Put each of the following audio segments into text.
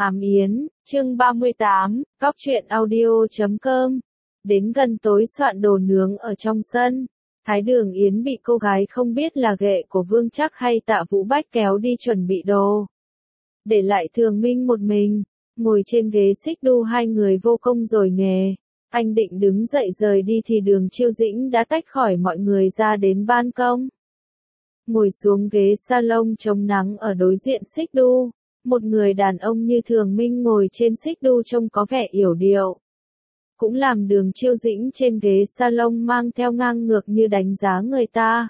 Ám Yến, chương 38, Góc truyện audio.com. Đến gần tối soạn đồ nướng ở trong sân, Thái Đường Yến bị cô gái không biết là ghệ của Vương Trác hay Tạ Vũ Bách kéo đi chuẩn bị đồ. Để lại Thường Minh một mình, ngồi trên ghế xích đu, hai người vô công rồi nghề. Anh định đứng dậy rời đi thì Đường Chiêu Dĩnh đã tách khỏi mọi người ra đến ban công. Ngồi xuống ghế salon chống nắng ở đối diện xích đu. Một người đàn ông như Thường Minh ngồi trên xích đu trông có vẻ yểu điệu. Cũng làm Đường Chiêu Dĩnh trên ghế salon mang theo ngang ngược như đánh giá người ta.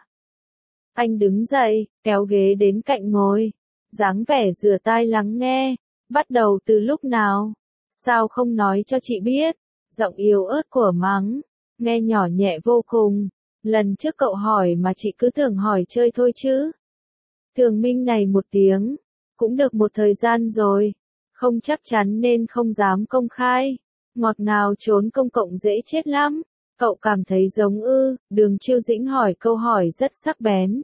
Anh đứng dậy, kéo ghế đến cạnh ngồi. Dáng vẻ rửa tai lắng nghe. Bắt đầu từ lúc nào? Sao không nói cho chị biết? Giọng yếu ớt của mắng. Nghe nhỏ nhẹ vô cùng. Lần trước cậu hỏi mà chị cứ tưởng hỏi chơi thôi chứ. Thường Minh này một tiếng. Cũng được một thời gian rồi, không chắc chắn nên không dám công khai. Ngọt ngào trốn công cộng dễ chết lắm. Cậu cảm thấy giống ư? Đường Chiêu Dĩnh hỏi câu hỏi rất sắc bén.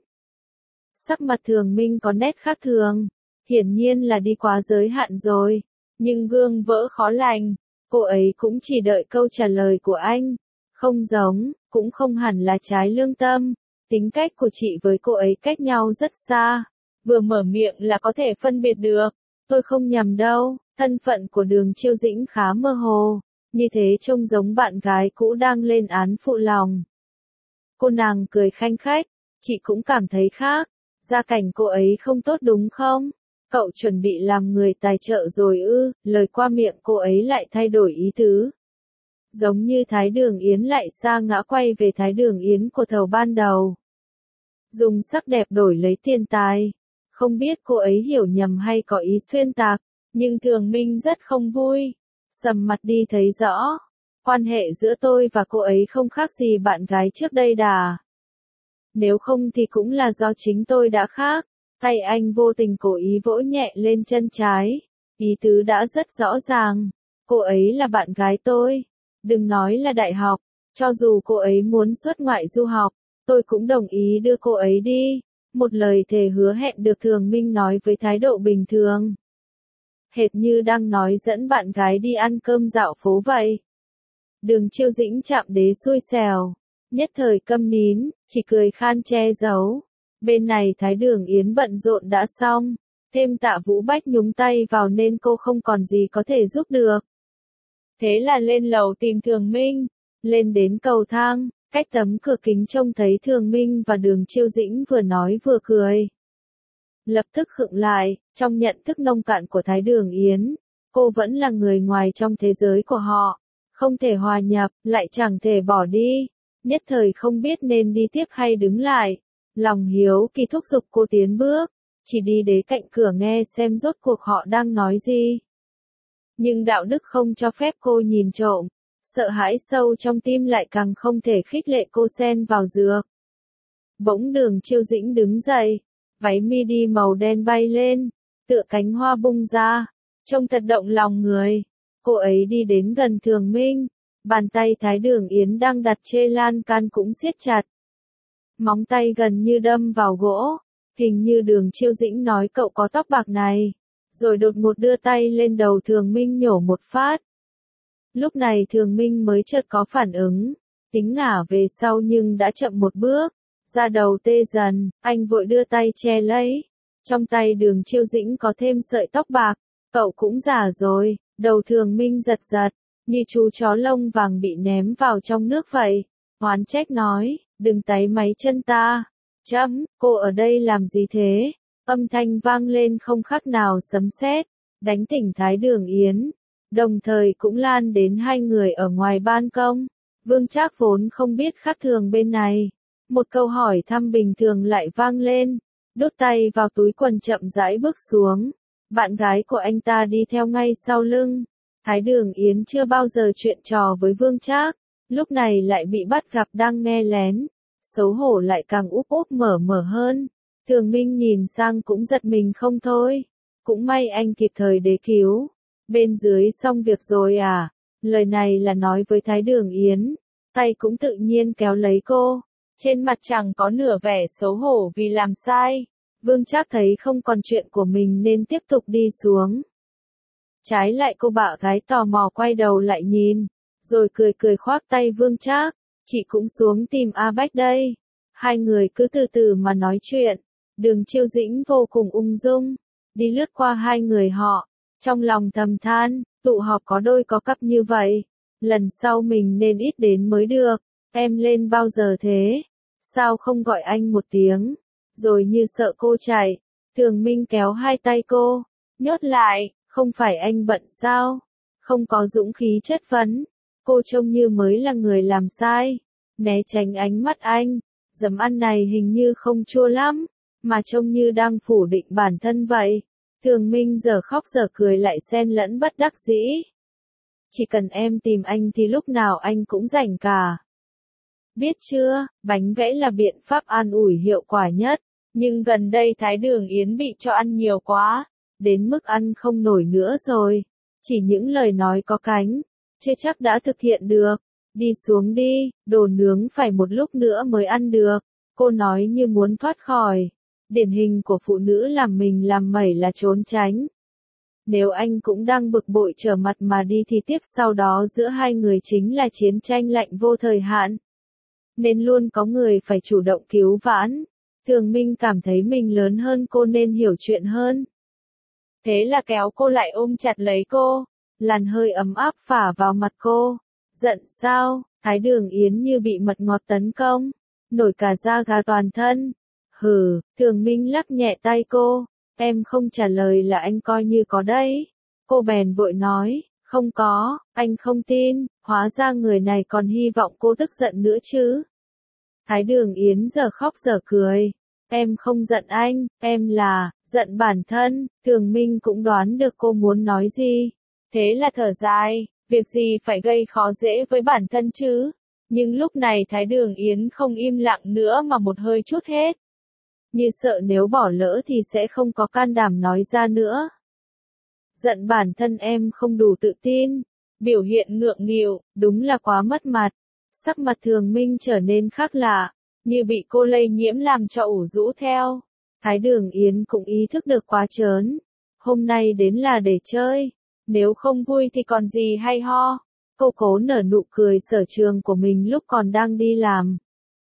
Sắc mặt Thường Minh có nét khác thường, hiển nhiên là đi quá giới hạn rồi, nhưng gương vỡ khó lành. Cô ấy cũng chỉ đợi câu trả lời của anh. Không giống, cũng không hẳn là trái lương tâm. Tính cách của chị với cô ấy cách nhau rất xa. Vừa mở miệng là có thể phân biệt được. Tôi không nhầm đâu, thân phận của Đường Chiêu Dĩnh khá mơ hồ. Như thế trông giống bạn gái cũ đang lên án phụ lòng. Cô nàng cười khanh khách. Chị cũng cảm thấy khác. Gia cảnh cô ấy không tốt đúng không? Cậu chuẩn bị làm người tài trợ rồi ư? Lời qua miệng cô ấy lại thay đổi ý tứ. Giống như Thái Đường Yến lại sa ngã quay về Thái Đường Yến của thời ban đầu. Dùng sắc đẹp đổi lấy tiền tài. Không biết cô ấy hiểu nhầm hay có ý xuyên tạc, nhưng Thường Minh rất không vui. Sầm mặt đi thấy rõ. Quan hệ giữa tôi và cô ấy không khác gì bạn gái trước đây đà. Nếu không thì cũng là do chính tôi đã khác. Tay anh vô tình cố ý vỗ nhẹ lên chân trái. Ý tứ đã rất rõ ràng. Cô ấy là bạn gái tôi. Đừng nói là đại học. Cho dù cô ấy muốn xuất ngoại du học, tôi cũng đồng ý đưa cô ấy đi. Một lời thề hứa hẹn được Thường Minh nói với thái độ bình thường. Hệt như đang nói dẫn bạn gái đi ăn cơm dạo phố vậy. Đường Chiêu Dĩnh chạm đế xui xẻo. Nhất thời câm nín, chỉ cười khan che giấu. Bên này Thái Đường Yến bận rộn đã xong. Thêm Tạ Vũ Bách nhúng tay vào nên cô không còn gì có thể giúp được. Thế là lên lầu tìm Thường Minh. Lên đến cầu thang. Cách tấm cửa kính trông thấy Thường Minh và Đường Chiêu Dĩnh vừa nói vừa cười. Lập tức khựng lại, trong nhận thức nông cạn của Thái Đường Yến, cô vẫn là người ngoài trong thế giới của họ, không thể hòa nhập, lại chẳng thể bỏ đi, nhất thời không biết nên đi tiếp hay đứng lại. Lòng hiếu kỳ thúc giục cô tiến bước, chỉ đi đến cạnh cửa nghe xem rốt cuộc họ đang nói gì. Nhưng đạo đức không cho phép cô nhìn trộm. Sợ hãi sâu trong tim lại càng không thể khích lệ cô xen vào dược. Bỗng Đường Chiêu Dĩnh đứng dậy, váy midi màu đen bay lên, tựa cánh hoa bung ra, trông thật động lòng người. Cô ấy đi đến gần Thường Minh, bàn tay Thái Đường Yến đang đặt trên lan can cũng siết chặt. Móng tay gần như đâm vào gỗ, hình như Đường Chiêu Dĩnh nói cậu có tóc bạc này, rồi đột ngột đưa tay lên đầu Thường Minh nhổ một phát. Lúc này Thường Minh mới chợt có phản ứng, tính ngả về sau nhưng đã chậm một bước, da đầu tê dần, anh vội đưa tay che lấy. Trong tay Đường Chiêu Dĩnh có thêm sợi tóc bạc, cậu cũng già rồi, đầu Thường Minh giật giật, như chú chó lông vàng bị ném vào trong nước vậy. Oán trách nói, đừng táy máy chân ta. Chấm, cô ở đây làm gì thế? Âm thanh vang lên không khác nào sấm sét, đánh tỉnh Thái Đường Yến. Đồng thời cũng lan đến hai người ở ngoài ban công. Vương Trác vốn không biết khác thường bên này. Một câu hỏi thăm bình thường lại vang lên. Đút tay vào túi quần chậm rãi bước xuống. Bạn gái của anh ta đi theo ngay sau lưng. Thái Đường Yến chưa bao giờ chuyện trò với Vương Trác. Lúc này lại bị bắt gặp đang nghe lén. Xấu hổ lại càng úp úp mở mở hơn. Thường Minh nhìn sang cũng giật mình không thôi. Cũng may anh kịp thời để cứu. Bên dưới xong việc rồi à? Lời này là nói với Thái Đường Yến. Tay cũng tự nhiên kéo lấy cô. Trên mặt chẳng có nửa vẻ xấu hổ vì làm sai. Vương Trác thấy không còn chuyện của mình nên tiếp tục đi xuống. Trái lại cô bạn gái tò mò quay đầu lại nhìn, rồi cười cười khoác tay Vương Trác, chị cũng xuống tìm A Bách đây. Hai người cứ từ từ mà nói chuyện, Đường Chiêu Dĩnh vô cùng ung dung, đi lướt qua hai người họ, trong lòng thầm than, tụ họp có đôi có cặp như vậy, lần sau mình nên ít đến mới được, em lên bao giờ thế? Sao không gọi anh một tiếng? Rồi như sợ cô chạy, Thường Minh kéo hai tay cô, nhốt lại, không phải anh bận sao? Không có dũng khí chất vấn, cô trông như mới là người làm sai, né tránh ánh mắt anh, dấm ăn này hình như không chua lắm, mà trông như đang phủ định bản thân vậy. Thường Minh giờ khóc giờ cười lại xen lẫn bất đắc dĩ. Chỉ cần em tìm anh thì lúc nào anh cũng rảnh cả. Biết chưa, bánh vẽ là biện pháp an ủi hiệu quả nhất, nhưng gần đây Thái Đường Yến bị cho ăn nhiều quá, đến mức ăn không nổi nữa rồi. Chỉ những lời nói có cánh, chưa chắc đã thực hiện được. Đi xuống đi, đồ nướng phải một lúc nữa mới ăn được. Cô nói như muốn thoát khỏi. Điển hình của phụ nữ làm mình làm mẩy là trốn tránh. Nếu anh cũng đang bực bội trở mặt mà đi thì tiếp sau đó giữa hai người chính là chiến tranh lạnh vô thời hạn. Nên luôn có người phải chủ động cứu vãn. Thường Minh cảm thấy mình lớn hơn cô nên hiểu chuyện hơn. Thế là kéo cô lại ôm chặt lấy cô, làn hơi ấm áp phả vào mặt cô. Giận sao? Thái Đường Yến như bị mật ngọt tấn công, nổi cả da gà toàn thân. Hừ, Thường Minh lắc nhẹ tay cô, em không trả lời là anh coi như có đấy. Cô bèn vội nói, không có, anh không tin, hóa ra người này còn hy vọng cô tức giận nữa chứ. Thái Đường Yến giờ khóc giờ cười, em không giận anh, em là, giận bản thân. Thường Minh cũng đoán được cô muốn nói gì, thế là thở dài, việc gì phải gây khó dễ với bản thân chứ. Nhưng lúc này Thái Đường Yến không im lặng nữa mà một hơi trút hết. Như sợ nếu bỏ lỡ thì sẽ không có can đảm nói ra nữa. Giận bản thân em không đủ tự tin, biểu hiện ngượng nghịu, đúng là quá mất mặt. Sắc mặt Thường Minh trở nên khác lạ, như bị cô lây nhiễm làm cho ủ rũ theo. Thái Đường Yến cũng ý thức được quá trớn. Hôm nay đến là để chơi, nếu không vui thì còn gì hay ho. Cô cố nở nụ cười sở trường của mình lúc còn đang đi làm.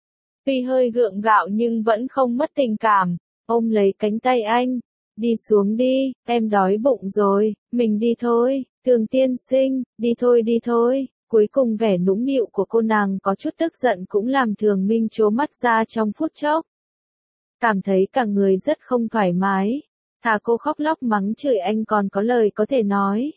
Tuy hơi gượng gạo nhưng vẫn không mất tình cảm, ôm lấy cánh tay anh. Đi xuống đi, em đói bụng rồi, mình đi thôi, Thường tiên sinh, đi thôi. Cuối cùng vẻ nũng nịu của cô nàng có chút tức giận cũng làm Thường Minh trố mắt ra trong phút chốc. Cảm thấy cả người rất không thoải mái, thà cô khóc lóc mắng chửi anh còn có lời có thể nói.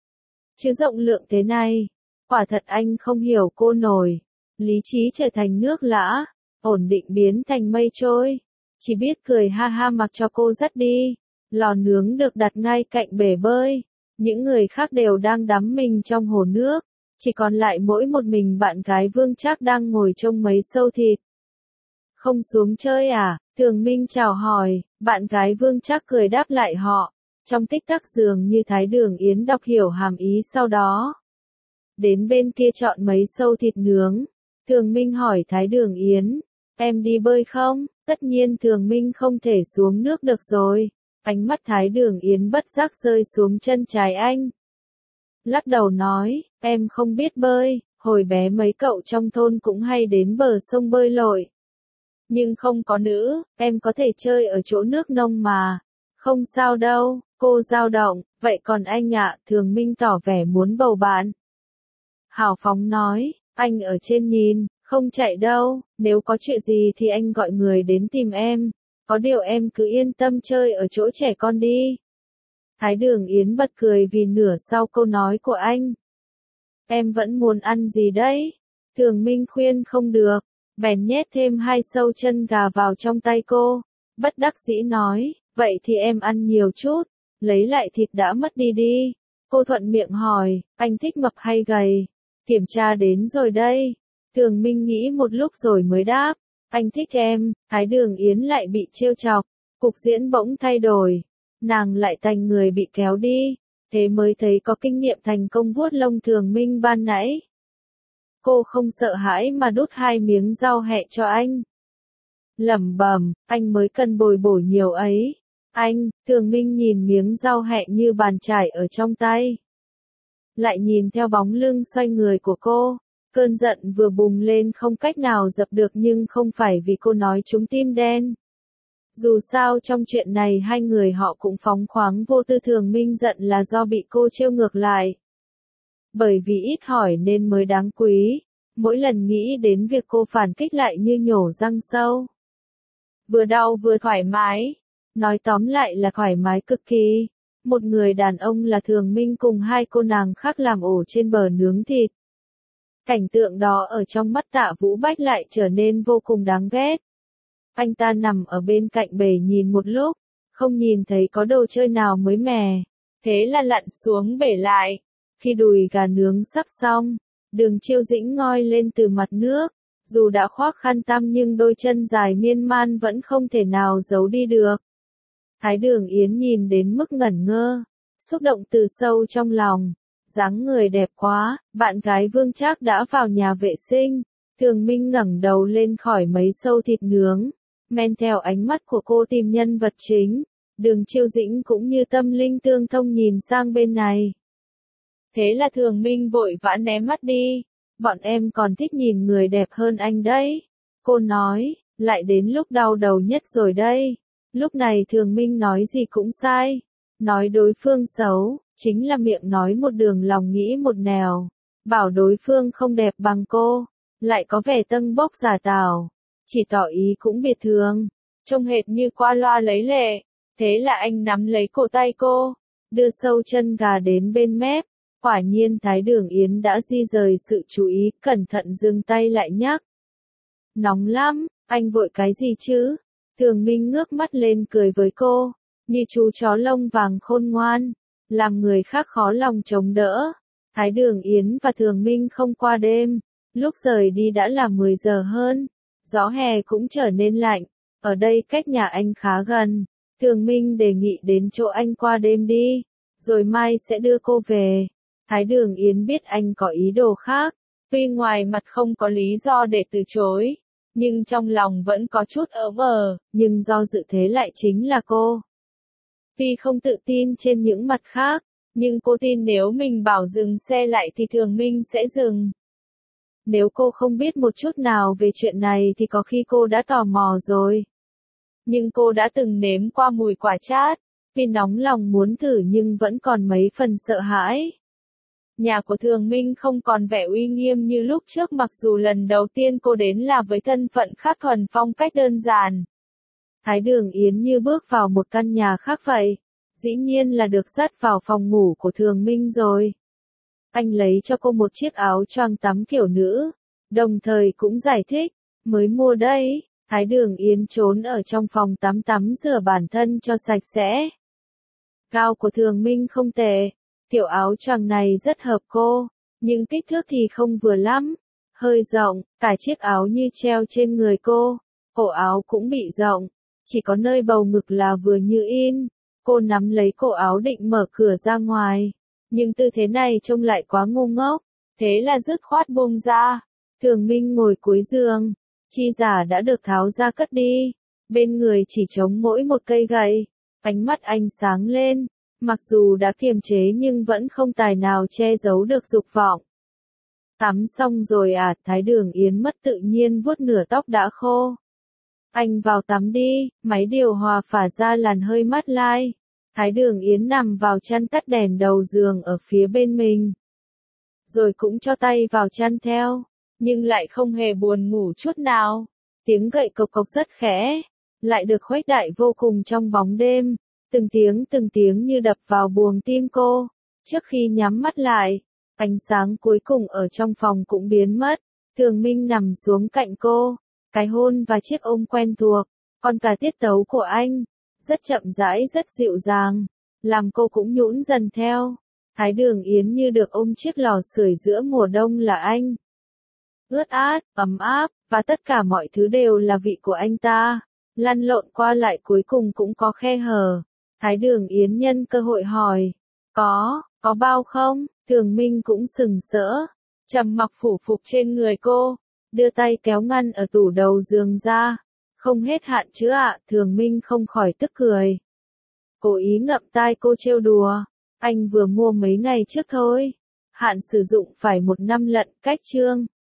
Chứ rộng lượng thế này, quả thật anh không hiểu cô nổi. Lý trí trở thành nước lã, ổn định biến thành mây trôi. Chỉ biết cười ha ha mặc cho cô dắt đi. Lò nướng được đặt ngay cạnh bể bơi. Những người khác đều đang đắm mình trong hồ nước. Chỉ còn lại mỗi một mình bạn gái Vương Trác đang ngồi trông mấy sâu thịt. Không xuống chơi à? Thường Minh chào hỏi, bạn gái Vương Trác cười đáp lại họ. Trong tích tắc dường như Thái Đường Yến đọc hiểu hàm ý sau đó. Đến bên kia chọn mấy sâu thịt nướng. Thường Minh hỏi Thái Đường Yến, em đi bơi không? Tất nhiên Thường Minh không thể xuống nước được rồi. Ánh mắt Thái Đường Yến bất giác rơi xuống chân trái anh. Lắc đầu nói, em không biết bơi, hồi bé mấy cậu trong thôn cũng hay đến bờ sông bơi lội. Nhưng không có nữ, em có thể chơi ở chỗ nước nông mà. Không sao đâu, cô dao động, vậy còn anh ạ? Thường Minh tỏ vẻ muốn bầu bạn. Hào phóng nói, anh ở trên nhìn, không chạy đâu, nếu có chuyện gì thì anh gọi người đến tìm em. Có điều em cứ yên tâm chơi ở chỗ trẻ con đi. Thái Đường Yến bật cười vì nửa sau câu nói của anh. Em vẫn muốn ăn gì đấy? Thường Minh khuyên không được, bèn nhét thêm 2 sâu chân gà vào trong tay cô. Bất đắc dĩ nói, vậy thì em ăn nhiều chút, lấy lại thịt đã mất đi đi. Cô thuận miệng hỏi, anh thích mập hay gầy? Kiểm tra đến rồi đây. Thường Minh nghĩ một lúc rồi mới đáp, anh thích em. Thái Đường Yến lại bị trêu chọc, cục diễn bỗng thay đổi. Nàng lại thành người bị kéo đi, thế mới thấy có kinh nghiệm thành công vuốt lông Thường Minh ban nãy. Cô không sợ hãi mà đút 2 miếng rau hẹ cho anh. Lẩm bẩm, anh mới cần bồi bổ nhiều ấy. Anh, Thường Minh nhìn miếng rau hẹ như bàn chải ở trong tay. Lại nhìn theo bóng lưng xoay người của cô. Cơn giận vừa bùng lên không cách nào dập được nhưng không phải vì cô nói trúng tim đen. Dù sao trong chuyện này hai người họ cũng phóng khoáng vô tư. Thường Minh giận là do bị cô trêu ngược lại. Bởi vì ít hỏi nên mới đáng quý. Mỗi lần nghĩ đến việc cô phản kích lại như nhổ răng sâu. Vừa đau vừa thoải mái. Nói tóm lại là thoải mái cực kỳ. Một người đàn ông là Thường Minh cùng hai cô nàng khác làm ổ trên bờ nướng thịt. Cảnh tượng đó ở trong mắt Tạ Vũ Bách lại trở nên vô cùng đáng ghét. Anh ta nằm ở bên cạnh bể nhìn một lúc, không nhìn thấy có đồ chơi nào mới mẻ. Thế là lặn xuống bể lại. Khi đùi gà nướng sắp xong, Đường Chiêu Dĩnh ngoi lên từ mặt nước. Dù đã khoác khăn tăm nhưng đôi chân dài miên man vẫn không thể nào giấu đi được. Thái Đường Yến nhìn đến mức ngẩn ngơ, xúc động từ sâu trong lòng. Dáng người đẹp quá, bạn gái Vương Trác đã vào nhà vệ sinh. Thường Minh ngẩng đầu lên khỏi mấy sâu thịt nướng, men theo ánh mắt của cô tìm nhân vật chính. Đường Chiêu Dĩnh cũng như tâm linh tương thông nhìn sang bên này. Thế là Thường Minh vội vã ném mắt đi. Bọn em còn thích nhìn người đẹp hơn anh đấy. Cô nói, lại đến lúc đau đầu nhất rồi đây. Lúc này Thường Minh nói gì cũng sai. Nói đối phương xấu, chính là miệng nói một đường lòng nghĩ một nẻo. Bảo đối phương không đẹp bằng cô, lại có vẻ tâng bốc giả tảo. Chỉ tỏ ý cũng biệt thường, trông hệt như qua loa lấy lệ. Thế là anh nắm lấy cổ tay cô, đưa sâu chân gà đến bên mép. Quả nhiên Thái Đường Yến đã di rời sự chú ý, cẩn thận dừng tay lại nhắc. Nóng lắm, anh vội cái gì chứ? Thường Minh ngước mắt lên cười với cô, như chú chó lông vàng khôn ngoan, làm người khác khó lòng chống đỡ. Thái Đường Yến và Thường Minh không qua đêm, lúc rời đi đã là 10 giờ hơn, gió hè cũng trở nên lạnh, ở đây cách nhà anh khá gần. Thường Minh đề nghị đến chỗ anh qua đêm đi, rồi mai sẽ đưa cô về. Thái Đường Yến biết anh có ý đồ khác, tuy ngoài mặt không có lý do để từ chối, nhưng trong lòng vẫn có chút ớ vờ, nhưng do dự thế lại chính là cô. Tuy không tự tin trên những mặt khác, nhưng cô tin nếu mình bảo dừng xe lại thì Thường Minh sẽ dừng. Nếu cô không biết một chút nào về chuyện này thì có khi cô đã tò mò rồi. Nhưng cô đã từng nếm qua mùi quả chát, vì nóng lòng muốn thử nhưng vẫn còn mấy phần sợ hãi. Nhà của Thường Minh không còn vẻ uy nghiêm như lúc trước mặc dù lần đầu tiên cô đến là với thân phận khác thuần phong cách đơn giản. Thái Đường Yến như bước vào một căn nhà khác vậy. Dĩ nhiên là được dắt vào phòng ngủ của Thường Minh rồi. Anh lấy cho cô một chiếc áo choàng tắm kiểu nữ, đồng thời cũng giải thích, mới mua đây. Thái Đường Yến trốn ở trong phòng tắm tắm rửa bản thân cho sạch sẽ. Cao của Thường Minh không tệ, kiểu áo choàng này rất hợp cô, nhưng kích thước thì không vừa lắm, hơi rộng, cả chiếc áo như treo trên người cô, cổ áo cũng bị rộng, chỉ có nơi bầu ngực là vừa như in. Cô nắm lấy cổ áo định mở cửa ra ngoài, nhưng tư thế này trông lại quá ngu ngốc, thế là dứt khoát buông ra. Thường Minh ngồi cuối giường, chi giả đã được tháo ra cất đi, bên người chỉ trống mỗi một cây gậy, ánh mắt anh sáng lên, mặc dù đã kiềm chế nhưng vẫn không tài nào che giấu được dục vọng. Tắm xong rồi à? Thái Đường Yến mất tự nhiên vuốt nửa tóc đã khô. Anh vào tắm đi, máy điều hòa phả ra làn hơi mát lai. Thái Đường Yến nằm vào chăn tắt đèn đầu giường ở phía bên mình. Rồi cũng cho tay vào chăn theo, nhưng lại không hề buồn ngủ chút nào. Tiếng gậy cộc cộc rất khẽ, lại được khuếch đại vô cùng trong bóng đêm. Từng tiếng như đập vào buồng tim cô. Trước khi nhắm mắt lại, ánh sáng cuối cùng ở trong phòng cũng biến mất. Thường Minh nằm xuống cạnh cô. Cái hôn và chiếc ôm quen thuộc, còn cả tiết tấu của anh, rất chậm rãi rất dịu dàng, làm cô cũng nhũn dần theo. Thái Đường Yến như được ôm chiếc lò sưởi giữa mùa đông là anh. Ướt át, ấm áp, và tất cả mọi thứ đều là vị của anh ta. Lăn lộn qua lại cuối cùng cũng có khe hở. Thái Đường Yến nhân cơ hội hỏi. Có bao không? Thường Minh cũng sừng sỡ, trầm mặc phủ phục trên người cô. Đưa tay kéo ngăn ở tủ đầu giường ra. Không hết hạn chứ ạ? Thường Minh không khỏi tức cười. Cố ý ngậm tai cô trêu đùa. Anh vừa mua mấy ngày trước thôi. Hạn sử dụng phải 1 năm lận, cách chương.